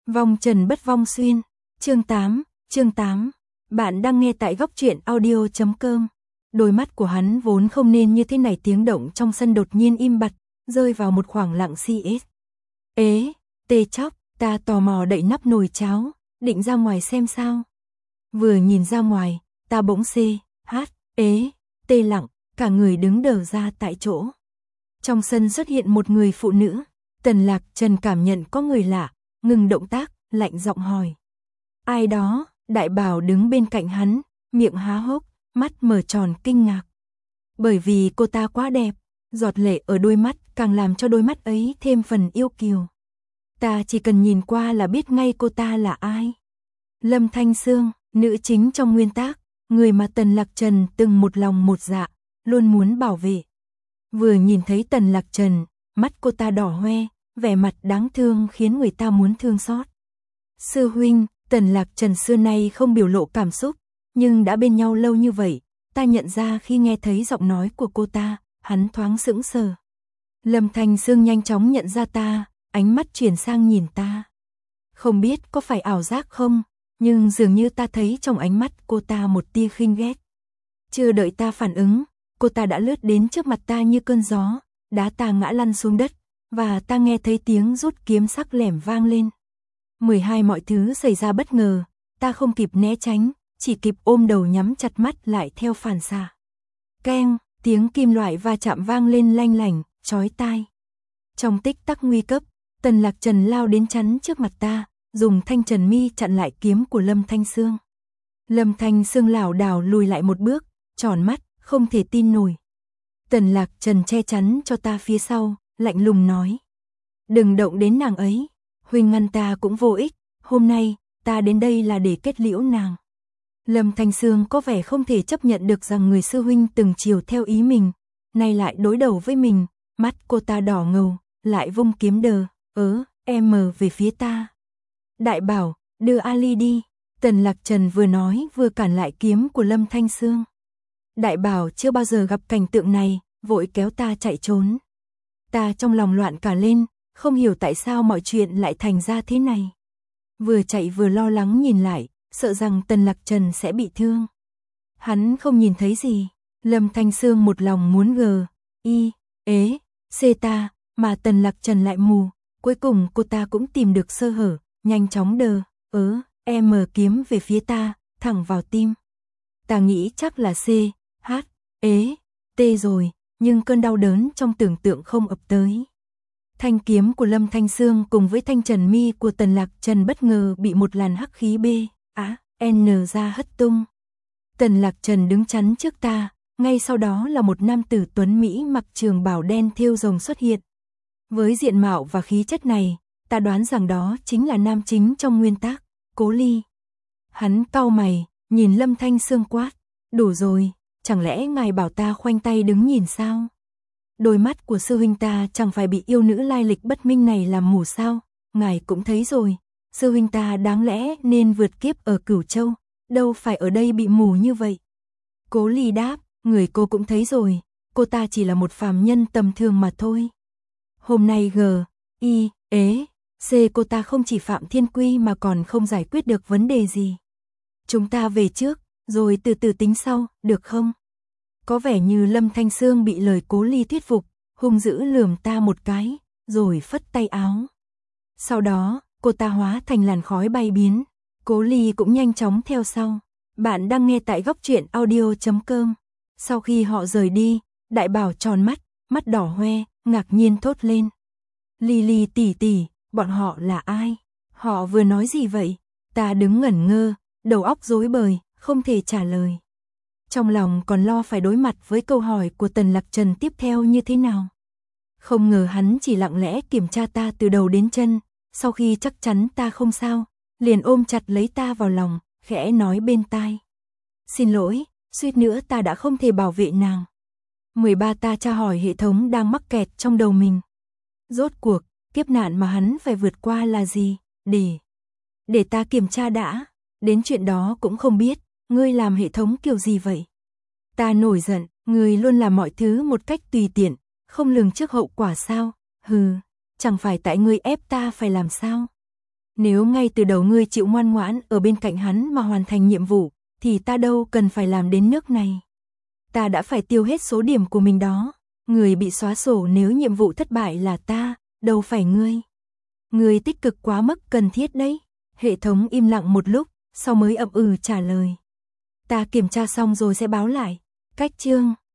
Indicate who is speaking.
Speaker 1: Vong trần bất vong xuyên. Chương 8. Bạn đang nghe tại góc truyện audio.com. Đôi mắt của hắn vốn không nên như thế này, tiếng động trong sân đột nhiên im bặt, rơi vào một khoảng lặng si. Tê chóc, ta tò mò đậy nắp nồi cháo, định ra ngoài xem sao. Vừa nhìn ra ngoài, ta bỗng tê lặng, cả người đứng đờ ra tại chỗ. Trong sân xuất hiện một người phụ nữ. Tần Lạc Trần cảm nhận có người lạ, ngừng động tác, lạnh giọng hỏi. Ai đó? Đại Bảo đứng bên cạnh hắn, miệng há hốc, mắt mở tròn kinh ngạc. Bởi vì cô ta quá đẹp, giọt lệ ở đôi mắt càng làm cho đôi mắt ấy thêm phần yêu kiều. Ta chỉ cần nhìn qua là biết ngay cô ta là ai. Lâm Thanh Sương, nữ chính trong nguyên tác, người mà Tần Lạc Trần từng một lòng một dạ, luôn muốn bảo vệ. Vừa nhìn thấy Tần Lạc Trần, mắt cô ta đỏ hoe, vẻ mặt đáng thương khiến người ta muốn thương xót. Sư huynh, Tần Lạc Trần xưa nay không biểu lộ cảm xúc, nhưng đã bên nhau lâu như vậy, ta nhận ra khi nghe thấy giọng nói của cô ta, hắn thoáng sững sờ. Lâm Thanh Sương nhanh chóng nhận ra ta, ánh mắt chuyển sang nhìn ta. Không biết có phải ảo giác không, nhưng dường như ta thấy trong ánh mắt cô ta một tia khinh ghét. Chưa đợi ta phản ứng, cô ta đã lướt đến trước mặt ta như cơn gió, đá ta ngã lăn xuống đất, và ta nghe thấy tiếng rút kiếm sắc lẻm vang lên. 12 mọi thứ xảy ra bất ngờ, ta không kịp né tránh, chỉ kịp ôm đầu nhắm chặt mắt lại theo phản xạ. Keng, tiếng kim loại va chạm vang lên lanh lảnh, chói tai. Trong tích tắc nguy cấp, Tần Lạc Trần lao đến chắn trước mặt ta, dùng thanh trần mi chặn lại kiếm của Lâm Thanh Sương. Lâm Thanh Sương lảo đảo lùi lại một bước, tròn mắt, không thể tin nổi. Tần Lạc Trần che chắn cho ta phía sau, lạnh lùng nói. Đừng động đến nàng ấy, huynh ngăn ta cũng vô ích, hôm nay, ta đến đây là để kết liễu nàng. Lâm Thanh Sương có vẻ không thể chấp nhận được rằng người sư huynh từng chiều theo ý mình, nay lại đối đầu với mình, mắt cô ta đỏ ngầu, lại vung kiếm về phía ta. Đại Bảo, đưa Ali đi, Tần Lạc Trần vừa nói vừa cản lại kiếm của Lâm Thanh Sương. Đại Bảo chưa bao giờ gặp cảnh tượng này, vội kéo ta chạy trốn. Ta trong lòng loạn cả lên, không hiểu tại sao mọi chuyện lại thành ra thế này. Vừa chạy vừa lo lắng nhìn lại, sợ rằng Tần Lạc Trần sẽ bị thương. Hắn không nhìn thấy gì, Lâm Thanh Sương một lòng muốn ta, mà Tần Lạc Trần lại mù, cuối cùng cô ta cũng tìm được sơ hở, nhanh chóng kiếm về phía ta, thẳng vào tim. Ta nghĩ chắc là rồi, nhưng cơn đau đớn trong tưởng tượng không ập tới. Thanh kiếm của Lâm Thanh Sương cùng với thanh trần mi của Tần Lạc Trần bất ngờ bị một làn hắc khí ra hất tung. Tần Lạc Trần đứng chắn trước ta, ngay sau đó là một nam tử tuấn Mỹ mặc trường bào đen thêu rồng xuất hiện. Với diện mạo và khí chất này, ta đoán rằng đó chính là nam chính trong nguyên tác, Cố Ly. Hắn cau mày, nhìn Lâm Thanh Sương quát, đủ rồi, chẳng lẽ ngài bảo ta khoanh tay đứng nhìn sao? Đôi mắt của sư huynh ta chẳng phải bị yêu nữ lai lịch bất minh này làm mù sao? Ngài cũng thấy rồi, sư huynh ta đáng lẽ nên vượt kiếp ở Cửu Châu, đâu phải ở đây bị mù như vậy. Cố Ly đáp, người cô cũng thấy rồi, cô ta chỉ là một phàm nhân tầm thường mà thôi. Hôm nay cô ta không chỉ phạm thiên quy mà còn không giải quyết được vấn đề gì. Chúng ta về trước, rồi từ từ tính sau, được không? Có vẻ như Lâm Thanh Sương bị lời Cố Ly thuyết phục, hung dữ lườm ta một cái, rồi phất tay áo. Sau đó, cô ta hóa thành làn khói bay biến, Cố Ly cũng nhanh chóng theo sau. Bạn đang nghe tại góc truyện audio.com. Sau khi họ rời đi, Đại Bảo tròn mắt, mắt đỏ hoe, ngạc nhiên thốt lên. Ly tỷ tỷ, bọn họ là ai? Họ vừa nói gì vậy? Ta đứng ngẩn ngơ, đầu óc rối bời, không thể trả lời. Trong lòng còn lo phải đối mặt với câu hỏi của Tần Lạc Trần tiếp theo như thế nào. Không ngờ hắn chỉ lặng lẽ kiểm tra ta từ đầu đến chân, sau khi chắc chắn ta không sao, liền ôm chặt lấy ta vào lòng, khẽ nói bên tai. Xin lỗi, suýt nữa ta đã không thể bảo vệ nàng. 13 ta tra hỏi hệ thống đang mắc kẹt trong đầu mình. Rốt cuộc, kiếp nạn mà hắn phải vượt qua là gì? Để ta kiểm tra đã, đến chuyện đó cũng không biết, ngươi làm hệ thống kiểu gì vậy? Ta nổi giận, ngươi luôn làm mọi thứ một cách tùy tiện, không lường trước hậu quả sao? Chẳng phải tại ngươi ép ta phải làm sao? Nếu ngay từ đầu ngươi chịu ngoan ngoãn ở bên cạnh hắn mà hoàn thành nhiệm vụ, thì ta đâu cần phải làm đến nước này. Ta đã phải tiêu hết số điểm của mình đó. Người bị xóa sổ nếu nhiệm vụ thất bại là ta, đâu phải ngươi. Ngươi tích cực quá mức cần thiết đấy. Hệ thống im lặng một lúc, sau mới ậm trả lời. Ta kiểm tra xong rồi sẽ báo lại. Cách chương